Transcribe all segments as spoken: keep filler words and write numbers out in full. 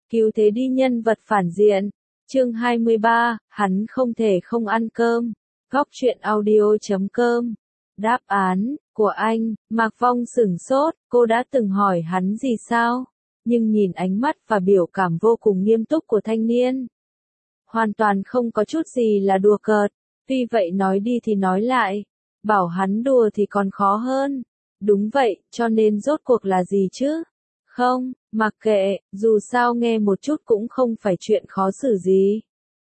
Cứu thế đi nhân vật phản diện. Chương hai mươi ba, hắn không thể không ăn cơm. Góc truyện audio chấm com. Đáp án của anh, Mạc Vong sửng sốt, cô đã từng hỏi hắn gì sao? Nhưng nhìn ánh mắt và biểu cảm vô cùng nghiêm túc của thanh niên, hoàn toàn không có chút gì là đùa cợt. Tuy vậy nói đi thì nói lại, bảo hắn đùa thì còn khó hơn. Đúng vậy, cho nên rốt cuộc là gì chứ? Không, mặc kệ, dù sao nghe một chút cũng không phải chuyện khó xử gì.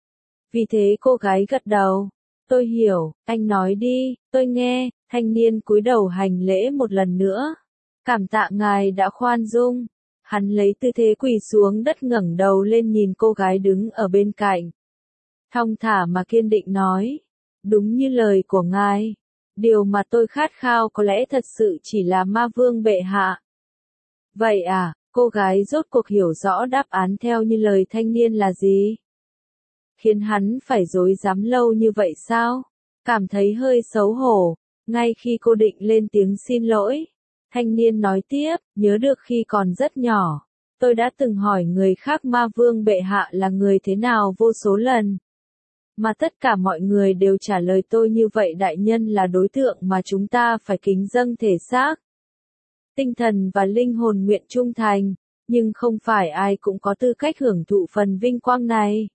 Vì thế cô gái gật đầu. Tôi hiểu, anh nói đi, tôi nghe. Thanh niên cúi đầu hành lễ một lần nữa. Cảm tạ ngài đã khoan dung. Hắn lấy tư thế quỳ xuống đất ngẩng đầu lên nhìn cô gái đứng ở bên cạnh. Thong thả mà kiên định nói. Đúng như lời của ngài. Điều mà tôi khát khao có lẽ thật sự chỉ là ma vương bệ hạ. Vậy à, cô gái rốt cuộc hiểu rõ đáp án theo như lời thanh niên là gì? Khiến hắn phải dối dám lâu như vậy sao? Cảm thấy hơi xấu hổ. Ngay khi cô định lên tiếng xin lỗi, thanh niên nói tiếp, nhớ được khi còn rất nhỏ, tôi đã từng hỏi người khác ma vương bệ hạ là người thế nào vô số lần. Mà tất cả mọi người đều trả lời tôi như vậy, đại nhân là đối tượng mà chúng ta phải kính dâng thể xác, tinh thần và linh hồn nguyện trung thành, nhưng không phải ai cũng có tư cách hưởng thụ phần vinh quang này.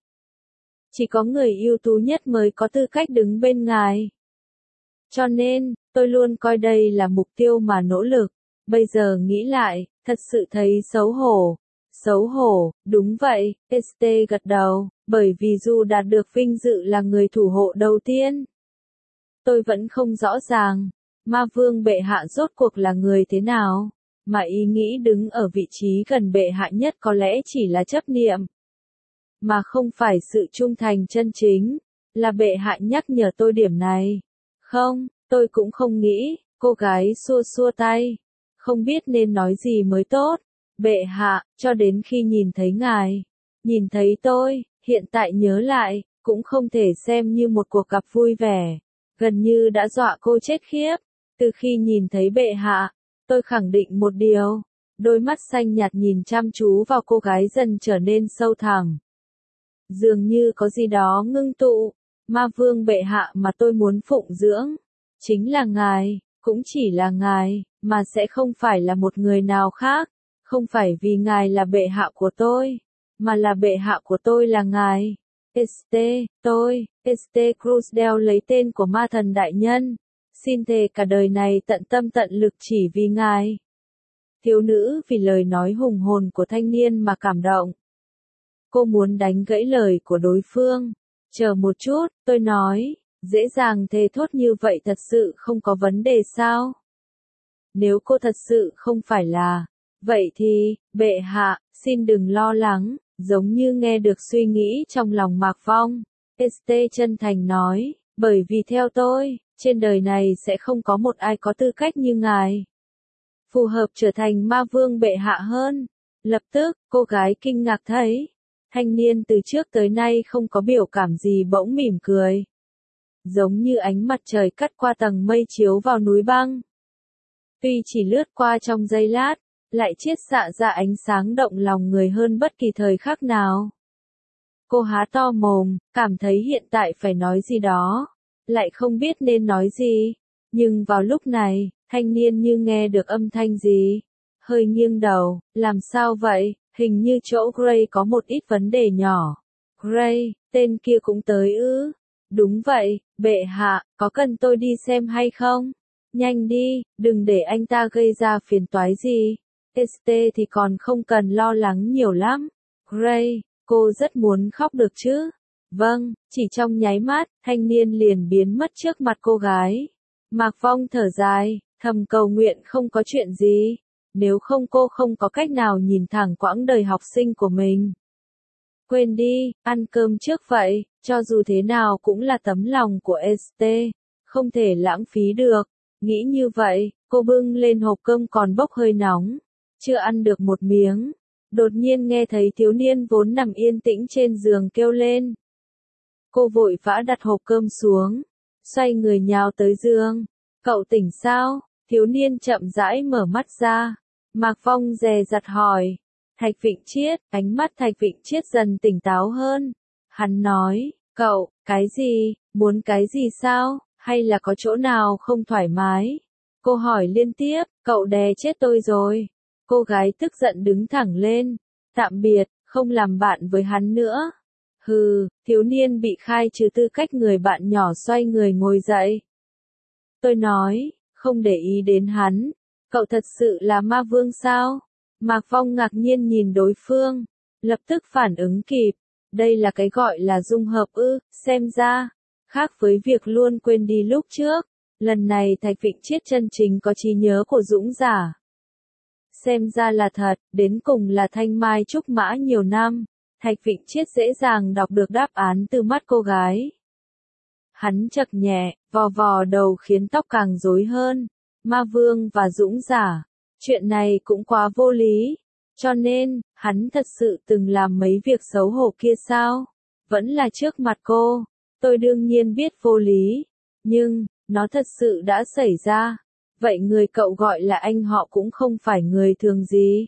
Chỉ có người ưu tú nhất mới có tư cách đứng bên ngài. Cho nên, tôi luôn coi đây là mục tiêu mà nỗ lực. Bây giờ nghĩ lại, thật sự thấy xấu hổ. Xấu hổ, đúng vậy, ét tê gật đầu, bởi vì dù đạt được vinh dự là người thủ hộ đầu tiên, tôi vẫn không rõ ràng, ma vương bệ hạ rốt cuộc là người thế nào, mà ý nghĩ đứng ở vị trí gần bệ hạ nhất có lẽ chỉ là chấp niệm, mà không phải sự trung thành chân chính. Là bệ hạ nhắc nhở tôi điểm này. Không, tôi cũng không nghĩ. Cô gái xua xua tay. Không biết nên nói gì mới tốt. Bệ hạ, cho đến khi nhìn thấy ngài, nhìn thấy tôi, hiện tại nhớ lại, cũng không thể xem như một cuộc gặp vui vẻ. Gần như đã dọa cô chết khiếp. Từ khi nhìn thấy bệ hạ, tôi khẳng định một điều. Đôi mắt xanh nhạt nhìn chăm chú vào cô gái dần trở nên sâu thẳm. Dường như có gì đó ngưng tụ. Ma vương bệ hạ mà tôi muốn phụng dưỡng, chính là ngài, cũng chỉ là ngài, mà sẽ không phải là một người nào khác. Không phải vì ngài là bệ hạ của tôi, mà là bệ hạ của tôi là ngài. ét tê, tôi, ét tê Cruz lấy tên của ma thần đại nhân. Xin thề cả đời này tận tâm tận lực chỉ vì ngài. Thiếu nữ vì lời nói hùng hồn của thanh niên mà cảm động. Cô muốn đánh gãy lời của đối phương. Chờ một chút, tôi nói, dễ dàng thề thốt như vậy thật sự không có vấn đề sao? Nếu cô thật sự không phải là, vậy thì, bệ hạ, xin đừng lo lắng, giống như nghe được suy nghĩ trong lòng Mạc Vong. ét tê chân thành nói, bởi vì theo tôi, trên đời này sẽ không có một ai có tư cách như ngài. Phù hợp trở thành ma vương bệ hạ hơn. Lập tức, cô gái kinh ngạc thấy. Thanh niên từ trước tới nay không có biểu cảm gì bỗng mỉm cười. Giống như ánh mặt trời cắt qua tầng mây chiếu vào núi băng. Tuy chỉ lướt qua trong giây lát, lại chiết xạ ra ánh sáng động lòng người hơn bất kỳ thời khắc nào. Cô há to mồm, cảm thấy hiện tại phải nói gì đó, lại không biết nên nói gì. Nhưng vào lúc này, thanh niên như nghe được âm thanh gì. Hơi nghiêng đầu, làm sao vậy? Hình như chỗ Gray có một ít vấn đề nhỏ. Gray, tên kia cũng tới ư? Đúng vậy, bệ hạ, có cần tôi đi xem hay không? Nhanh đi, đừng để anh ta gây ra phiền toái gì. ét tê thì còn không cần lo lắng nhiều lắm. Gray, cô rất muốn khóc được chứ? Vâng, chỉ trong nháy mắt, thanh niên liền biến mất trước mặt cô gái. Mạc Vong thở dài, thầm cầu nguyện không có chuyện gì. Nếu không cô không có cách nào nhìn thẳng quãng đời học sinh của mình. Quên đi, ăn cơm trước vậy, cho dù thế nào cũng là tấm lòng của ét tê, không thể lãng phí được. Nghĩ như vậy, cô bưng lên hộp cơm còn bốc hơi nóng, chưa ăn được một miếng. Đột nhiên nghe thấy thiếu niên vốn nằm yên tĩnh trên giường kêu lên. Cô vội vã đặt hộp cơm xuống, xoay người nhào tới giường. Cậu tỉnh sao? Thiếu niên chậm rãi mở mắt ra. Mạc Vong dè dặt hỏi. Thạch Vịnh Triết, ánh mắt Thạch Vịnh Triết dần tỉnh táo hơn. Hắn nói, cậu, cái gì, muốn cái gì sao, hay là có chỗ nào không thoải mái? Cô hỏi liên tiếp, cậu đè chết tôi rồi. Cô gái tức giận đứng thẳng lên, tạm biệt, không làm bạn với hắn nữa. Hừ, thiếu niên bị khai trừ tư cách người bạn nhỏ xoay người ngồi dậy. Tôi nói, không để ý đến hắn, cậu thật sự là ma vương sao? Mạc Phong ngạc nhiên nhìn đối phương, lập tức phản ứng kịp, đây là cái gọi là dung hợp ư, xem ra, khác với việc luôn quên đi lúc trước, lần này Thạch Vịnh Triết chân chính có trí nhớ của dũng giả. Xem ra là thật, đến cùng là thanh mai trúc mã nhiều năm, Thạch Vịnh Triết dễ dàng đọc được đáp án từ mắt cô gái. Hắn chậc nhẹ, vò vò đầu khiến tóc càng rối hơn, ma vương và dũng giả, chuyện này cũng quá vô lý, cho nên, hắn thật sự từng làm mấy việc xấu hổ kia sao? Vẫn là trước mặt cô, tôi đương nhiên biết vô lý, nhưng, nó thật sự đã xảy ra. Vậy người cậu gọi là anh họ cũng không phải người thường gì.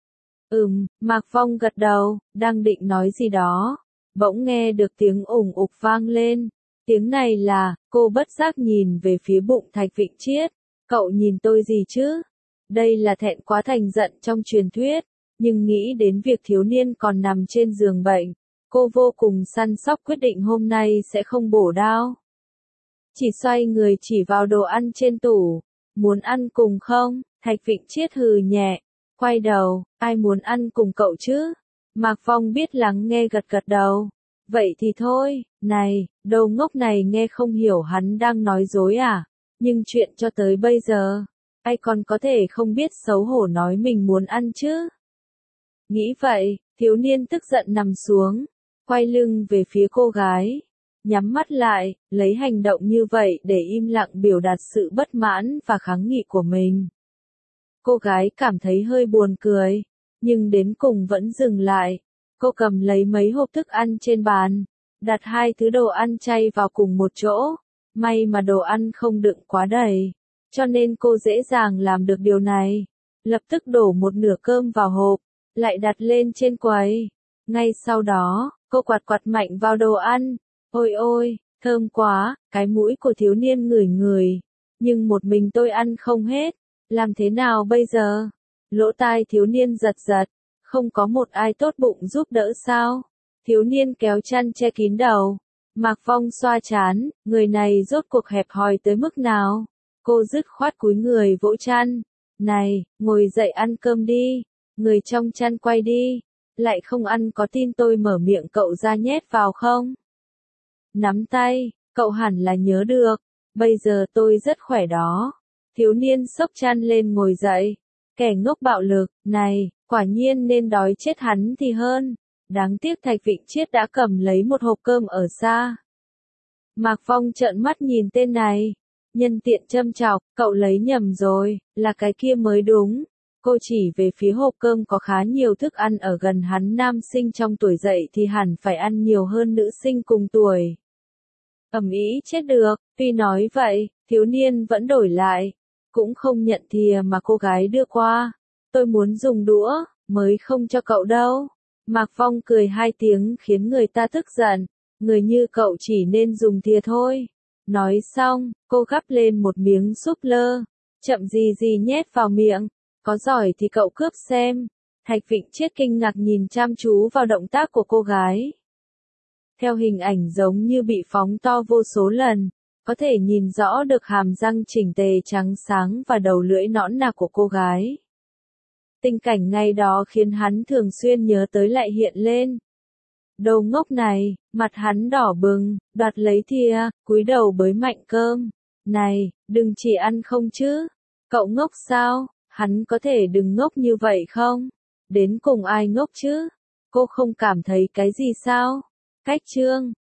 Ừm, Mạc Phong gật đầu, đang định nói gì đó. Bỗng nghe được tiếng ủng ục vang lên. Tiếng này là, cô bất giác nhìn về phía bụng Thạch Vịnh Triết. Cậu nhìn tôi gì chứ? Đây là thẹn quá thành giận trong truyền thuyết. Nhưng nghĩ đến việc thiếu niên còn nằm trên giường bệnh. Cô vô cùng săn sóc quyết định hôm nay sẽ không bổ đao. Chỉ xoay người chỉ vào đồ ăn trên tủ. Muốn ăn cùng không? Thạch Vịnh Triết hừ nhẹ, quay đầu, ai muốn ăn cùng cậu chứ? Mạc Phong biết lắng nghe gật gật đầu. Vậy thì thôi, này, đầu ngốc này nghe không hiểu hắn đang nói dối à? Nhưng chuyện cho tới bây giờ, ai còn có thể không biết xấu hổ nói mình muốn ăn chứ? Nghĩ vậy, thiếu niên tức giận nằm xuống, quay lưng về phía cô gái. Nhắm mắt lại, lấy hành động như vậy để im lặng biểu đạt sự bất mãn và kháng nghị của mình. Cô gái cảm thấy hơi buồn cười, nhưng đến cùng vẫn dừng lại. Cô cầm lấy mấy hộp thức ăn trên bàn, đặt hai thứ đồ ăn chay vào cùng một chỗ. May mà đồ ăn không đựng quá đầy, cho nên cô dễ dàng làm được điều này. Lập tức đổ một nửa cơm vào hộp, lại đặt lên trên quầy. Ngay sau đó, cô quạt quạt mạnh vào đồ ăn. Ôi ôi, thơm quá, cái mũi của thiếu niên ngửi ngửi. Nhưng một mình tôi ăn không hết, làm thế nào bây giờ? Lỗ tai thiếu niên giật giật, không có một ai tốt bụng giúp đỡ sao? Thiếu niên kéo chăn che kín đầu. Mạc Phong xoa chán, người này rốt cuộc hẹp hòi tới mức nào? Cô dứt khoát cúi người vỗ chăn. Này, ngồi dậy ăn cơm đi. Người trong chăn quay đi. Lại không ăn có tin tôi mở miệng cậu ra nhét vào không? Nắm tay, cậu hẳn là nhớ được, bây giờ tôi rất khỏe đó. Thiếu niên xốc chăn lên ngồi dậy, kẻ ngốc bạo lực, này, quả nhiên nên đói chết hắn thì hơn. Đáng tiếc Thạch Vịnh Triết đã cầm lấy một hộp cơm ở xa. Mạc Phong trợn mắt nhìn tên này, nhân tiện châm chọc, cậu lấy nhầm rồi, là cái kia mới đúng. Cô chỉ về phía hộp cơm có khá nhiều thức ăn ở gần hắn, nam sinh trong tuổi dậy thì hẳn phải ăn nhiều hơn nữ sinh cùng tuổi. Ầm ĩ chết được, tuy nói vậy, thiếu niên vẫn đổi lại, cũng không nhận thìa mà cô gái đưa qua. Tôi muốn dùng đũa, mới không cho cậu đâu. Mạc Phong cười hai tiếng khiến người ta tức giận, người như cậu chỉ nên dùng thìa thôi. Nói xong, cô gắp lên một miếng súp lơ, chậm gì gì nhét vào miệng. Có giỏi thì cậu cướp xem. Thạch Vịnh Triết kinh ngạc nhìn chăm chú vào động tác của cô gái. Theo hình ảnh giống như bị phóng to vô số lần, có thể nhìn rõ được hàm răng chỉnh tề trắng sáng và đầu lưỡi nõn nà của cô gái. Tình cảnh ngày đó khiến hắn thường xuyên nhớ tới lại hiện lên. Đồ ngốc này, mặt hắn đỏ bừng, đoạt lấy thìa, cúi đầu bới mạnh cơm. Này, đừng chỉ ăn không chứ? Cậu ngốc sao? Hắn có thể đừng ngốc như vậy không? Đến cùng ai ngốc chứ? Cô không cảm thấy cái gì sao? Cách chương